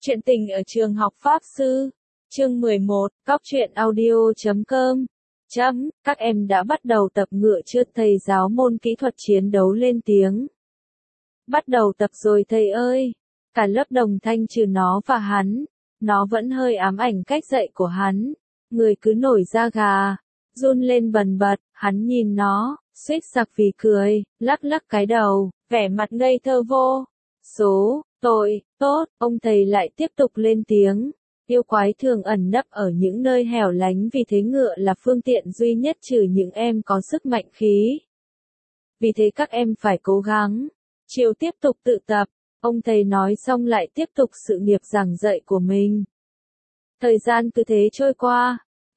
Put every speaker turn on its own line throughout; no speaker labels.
Chuyện tình ở trường học Pháp Sư. Chương 11, Cóc truyện audio.com. Các em đã bắt đầu tập ngựa chưa? Thầy giáo môn kỹ thuật chiến đấu lên tiếng. Bắt đầu tập rồi thầy ơi. Cả lớp đồng thanh trừ nó và hắn. Nó vẫn hơi ám ảnh cách dạy của hắn. Người cứ nổi da gà, run lên bần bật, hắn nhìn nó, suýt sặc vì cười, lắc lắc cái đầu, vẻ mặt ngây thơ vô số. Tội, tốt, ông thầy lại tiếp tục lên tiếng. Yêu quái thường ẩn nấp ở những nơi hẻo lánh vì thế ngựa là phương tiện duy nhất trừ những em có sức mạnh khí. Vì thế các em phải cố gắng. Chiều tiếp tục tự tập, ông thầy nói xong lại tiếp tục sự nghiệp giảng dạy của mình. Thời gian cứ thế trôi qua.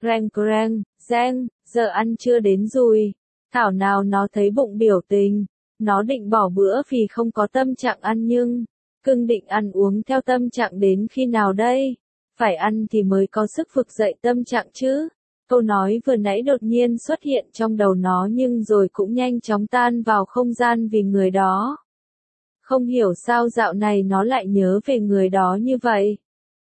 Reng, giờ ăn chưa đến rồi. Thảo nào nó thấy bụng biểu tình. Nó định bỏ bữa vì không có tâm trạng ăn nhưng cưng định ăn uống theo tâm trạng đến khi nào đây? Phải ăn thì mới có sức vực dậy tâm trạng chứ. Câu nói vừa nãy đột nhiên xuất hiện trong đầu nó nhưng rồi cũng nhanh chóng tan vào không gian vì người đó. Không hiểu sao dạo này nó lại nhớ về người đó như vậy.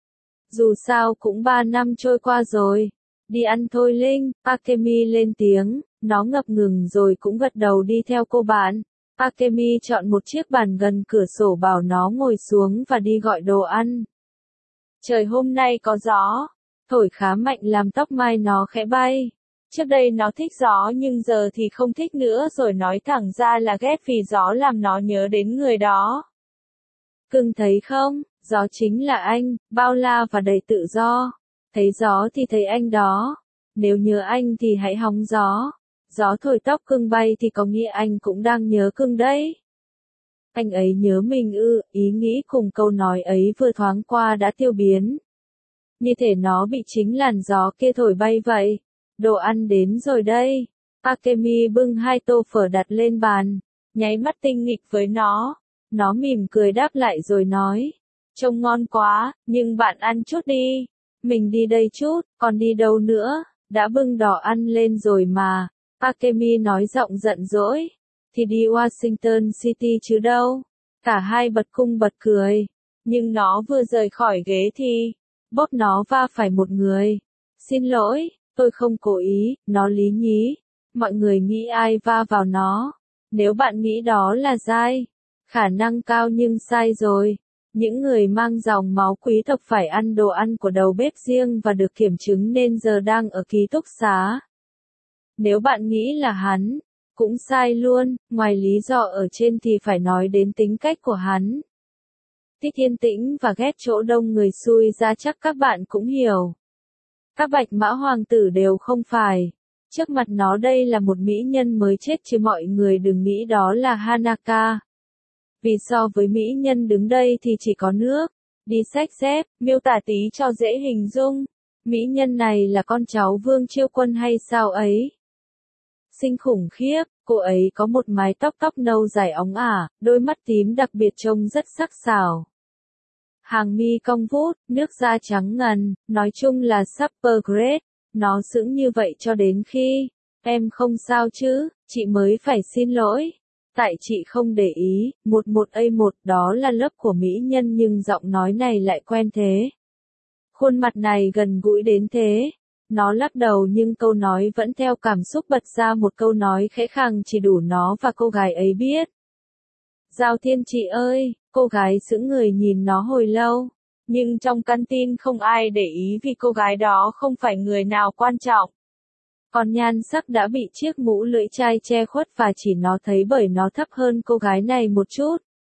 Dù sao cũng 3 năm trôi qua rồi. Đi ăn thôi Linh, Akemi lên tiếng, nó ngập ngừng rồi cũng gật đầu đi theo cô bạn. Akemi chọn một chiếc bàn gần cửa sổ bảo nó ngồi xuống và đi gọi đồ ăn. Trời hôm nay có gió, thổi khá mạnh làm tóc mai nó khẽ bay. Trước đây nó thích gió nhưng giờ thì không thích nữa rồi nói thẳng ra là ghét vì gió làm nó nhớ đến người đó. Cưng thấy không, gió chính là anh, bao la và đầy tự do. Thấy gió thì thấy anh đó. Nếu nhớ anh thì hãy hóng gió. Gió thổi tóc cưng bay thì có nghĩa anh cũng đang nhớ cưng đấy. Anh ấy nhớ mình ư? Ý nghĩ cùng câu nói ấy vừa thoáng qua đã tiêu biến. Như thể nó bị chính làn gió kia thổi bay vậy. Đồ ăn đến rồi đây. Akemi bưng 2 tô phở đặt lên bàn, nháy mắt tinh nghịch với nó. Nó mỉm cười đáp lại rồi nói. Trông ngon quá, nhưng bạn ăn chút đi. Mình đi đây chút, còn đi đâu nữa? Đã bưng đỏ ăn lên rồi mà. Akemi nói giọng giận dỗi. Thì đi Washington City chứ đâu. Cả hai bật cung bật cười. Nhưng nó vừa rời khỏi ghế thì bóp nó va phải một người. Xin lỗi, tôi không cố ý, nó lý nhí. Mọi người nghĩ ai va vào nó. Nếu bạn nghĩ đó là sai, khả năng cao nhưng sai rồi. Những người mang dòng máu quý tộc phải ăn đồ ăn của đầu bếp riêng và được kiểm chứng nên giờ đang ở ký túc xá. Nếu bạn nghĩ là hắn, cũng sai luôn, ngoài lý do ở trên thì phải nói đến tính cách của hắn. Thích yên tĩnh và ghét chỗ đông người xui ra chắc các bạn cũng hiểu. Các bạch mã hoàng tử đều không phải. Trước mặt nó đây là một mỹ nhân mới chết chứ mọi người đừng nghĩ đó là Hanaka. Vì so với mỹ nhân đứng đây thì chỉ có nước. Đi xách dép, miêu tả tí cho dễ hình dung. Mỹ nhân này là con cháu Vương Chiêu Quân hay sao ấy? Xinh khủng khiếp, cô ấy có một mái tóc nâu dài óng ả, đôi mắt tím đặc biệt trông rất sắc sảo. Hàng mi cong vút, nước da trắng ngần, nói chung là super great. Nó sững như vậy cho đến khi, em không sao chứ, chị mới phải xin lỗi. Tại chị không để ý, 11A1 đó là lớp của mỹ nhân nhưng giọng nói này lại quen thế. Khuôn mặt này gần gũi đến thế. Nó lắc đầu nhưng câu nói vẫn theo cảm xúc bật ra một câu nói khẽ khàng chỉ đủ nó và cô gái ấy biết. Giao Thiên chị ơi, cô gái sững người nhìn nó hồi lâu. Nhưng trong căn tin không ai để ý vì cô gái đó không phải người nào quan trọng. Còn nhan sắc đã bị chiếc mũ lưỡi chai che khuất và chỉ nó thấy bởi nó thấp hơn cô gái này một chút.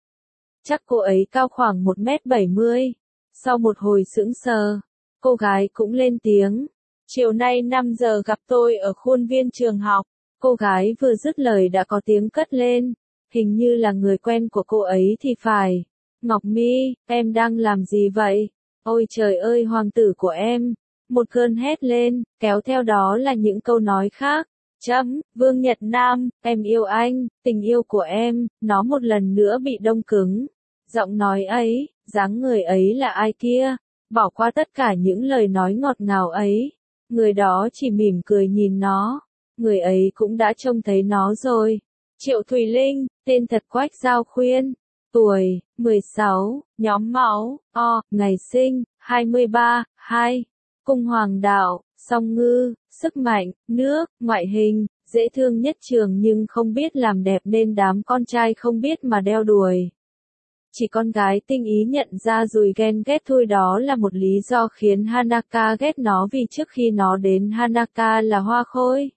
Chắc cô ấy cao khoảng 1m70. Sau một hồi sững sờ, cô gái cũng lên tiếng. Chiều nay 5 giờ gặp tôi ở khuôn viên trường học. Cô gái vừa dứt lời đã có tiếng cất lên. Hình như là người quen của cô ấy thì phải. Ngọc Mi, em đang làm gì vậy? Ôi trời ơi hoàng tử của em. Một cơn hét lên, kéo theo đó là những câu nói khác. Vương Nhật Nam, em yêu anh, tình yêu của em, nó một lần nữa bị đông cứng. Giọng nói ấy, dáng người ấy là ai kia? Bỏ qua tất cả những lời nói ngọt ngào ấy. Người đó chỉ mỉm cười nhìn nó. Người ấy cũng đã trông thấy nó rồi. Triệu Thùy Linh, tên thật Quách Giao Khuyên. tuổi, 16, nhóm máu, O, ngày sinh, 23, 2. Cung hoàng đạo, song ngư, sức mạnh, nước, ngoại hình, dễ thương nhất trường nhưng không biết làm đẹp nên đám con trai không biết mà đeo đuổi. Chỉ con gái tinh ý nhận ra rồi ghen ghét thôi, đó là một lý do khiến Hanaka ghét nó vì trước khi nó đến Hanaka là hoa khôi.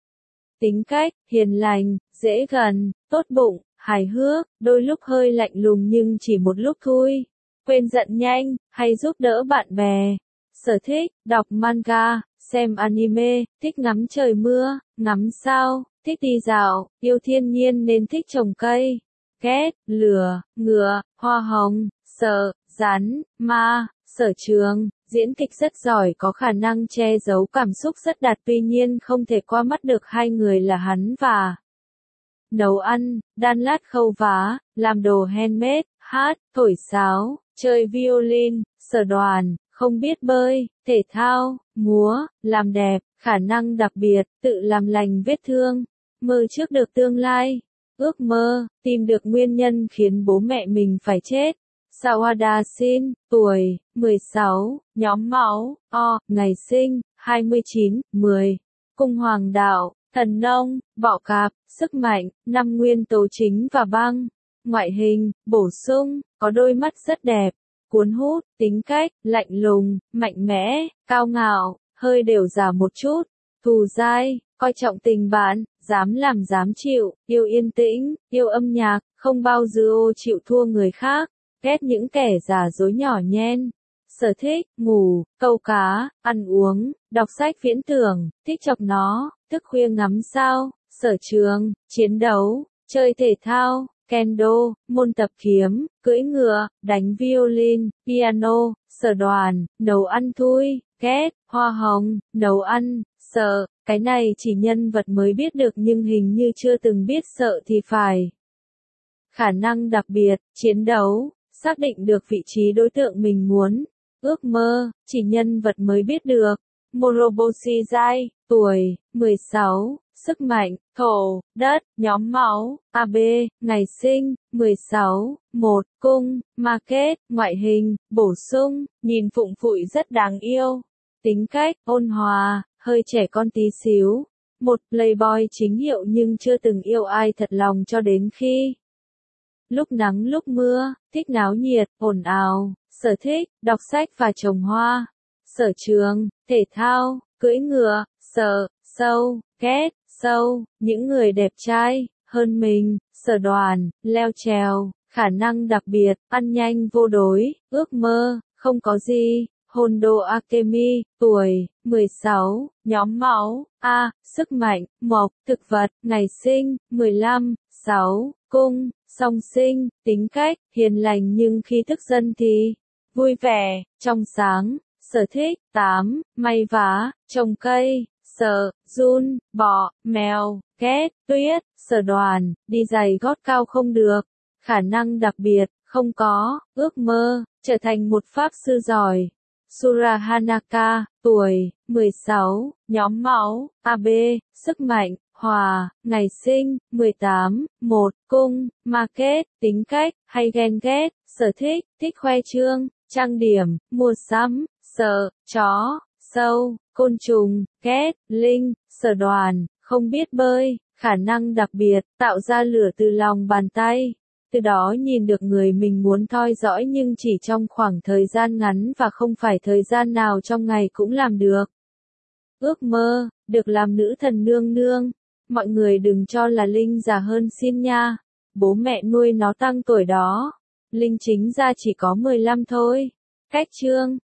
Tính cách, hiền lành, dễ gần, tốt bụng, hài hước, đôi lúc hơi lạnh lùng nhưng chỉ một lúc thôi. Quên giận nhanh, hay giúp đỡ bạn bè. Sở thích, đọc manga, xem anime, thích ngắm trời mưa, ngắm sao, thích đi dạo, yêu thiên nhiên nên thích trồng cây. Ghét, lửa, ngựa, hoa hồng, sợ, rắn, ma. Sở trường, diễn kịch rất giỏi, có khả năng che giấu cảm xúc rất đạt, tuy nhiên không thể qua mắt được hai người là hắn và nấu ăn, đan lát khâu vá, làm đồ handmade, hát, thổi sáo, chơi violin. Sở đoàn, không biết bơi, thể thao, múa, làm đẹp, khả năng đặc biệt, tự làm lành vết thương, mơ trước được tương lai, ước mơ, tìm được nguyên nhân khiến bố mẹ mình phải chết. Sawada Shin, tuổi, 16, nhóm máu, O, ngày sinh, 29, 10. Cung hoàng đạo, thần nông, bọ cạp, sức mạnh, 5 nguyên tố chính và băng. Ngoại hình, bổ sung, có đôi mắt rất đẹp, cuốn hút, tính cách, lạnh lùng, mạnh mẽ, cao ngạo, hơi đều giả một chút, thù dai, coi trọng tình bạn, dám làm dám chịu, yêu yên tĩnh, yêu âm nhạc, không bao giờ chịu thua người khác. Ghét những kẻ giả dối nhỏ nhen. Sở thích, ngủ, câu cá, ăn uống, đọc sách viễn tưởng, thích chọc nó, thức khuya ngắm sao. Sở trường, chiến đấu, chơi thể thao, kendo, môn tập kiếm, cưỡi ngựa, đánh violin, piano. Sở đoàn, nấu ăn thui, ghét, hoa hồng, nấu ăn, sợ, cái này chỉ nhân vật mới biết được nhưng hình như chưa từng biết sợ thì phải. Khả năng đặc biệt, chiến đấu. Xác định được vị trí đối tượng mình muốn, ước mơ, chỉ nhân vật mới biết được. Moroboshi Zai, tuổi, 16, sức mạnh, thổ, đất, nhóm máu, AB, ngày sinh, 16, 1, cung, market, ngoại hình, bổ sung, nhìn phụng phụi rất đáng yêu. Tính cách, ôn hòa, hơi trẻ con tí xíu. Một playboy chính hiệu nhưng chưa từng yêu ai thật lòng cho đến khi lúc nắng lúc mưa, thích náo nhiệt, ồn ào. Sở thích, đọc sách và trồng hoa. Sở trường, thể thao, cưỡi ngựa. Sợ, sâu, ghét, sâu, những người đẹp trai hơn mình. Sở đoàn, leo trèo, khả năng đặc biệt, ăn nhanh vô đối, ước mơ, không có gì. Hondo Akemi, tuổi, 16, nhóm máu, A, sức mạnh, mộc, thực vật, ngày sinh, 15, 6, cung, song sinh, tính cách, hiền lành nhưng khi tức giận thì vui vẻ, trong sáng. Sở thích, 8, may vá, trồng cây. Sợ, giun, bọ, mèo, ghét, tuyết. Sở đoàn, đi giày gót cao không được. Khả năng đặc biệt, không có, ước mơ, trở thành một pháp sư giỏi. Sura Hanaka, tuổi, 16, nhóm máu, AB, sức mạnh, hòa, ngày sinh, 18, 1, cung, market, tính cách, hay ghen ghét. Sở thích, thích khoe trương, trang điểm, mua sắm. Sợ, chó, sâu, côn trùng, ghét, linh. Sở đoàn, không biết bơi, khả năng đặc biệt, tạo ra lửa từ lòng bàn tay. Từ đó nhìn được người mình muốn theo dõi nhưng chỉ trong khoảng thời gian ngắn và không phải thời gian nào trong ngày cũng làm được. Ước mơ, được làm nữ thần nương nương. Mọi người đừng cho là Linh già hơn xin nha. Bố mẹ nuôi nó tăng tuổi đó. Linh chính ra chỉ có 15 thôi. Cách chương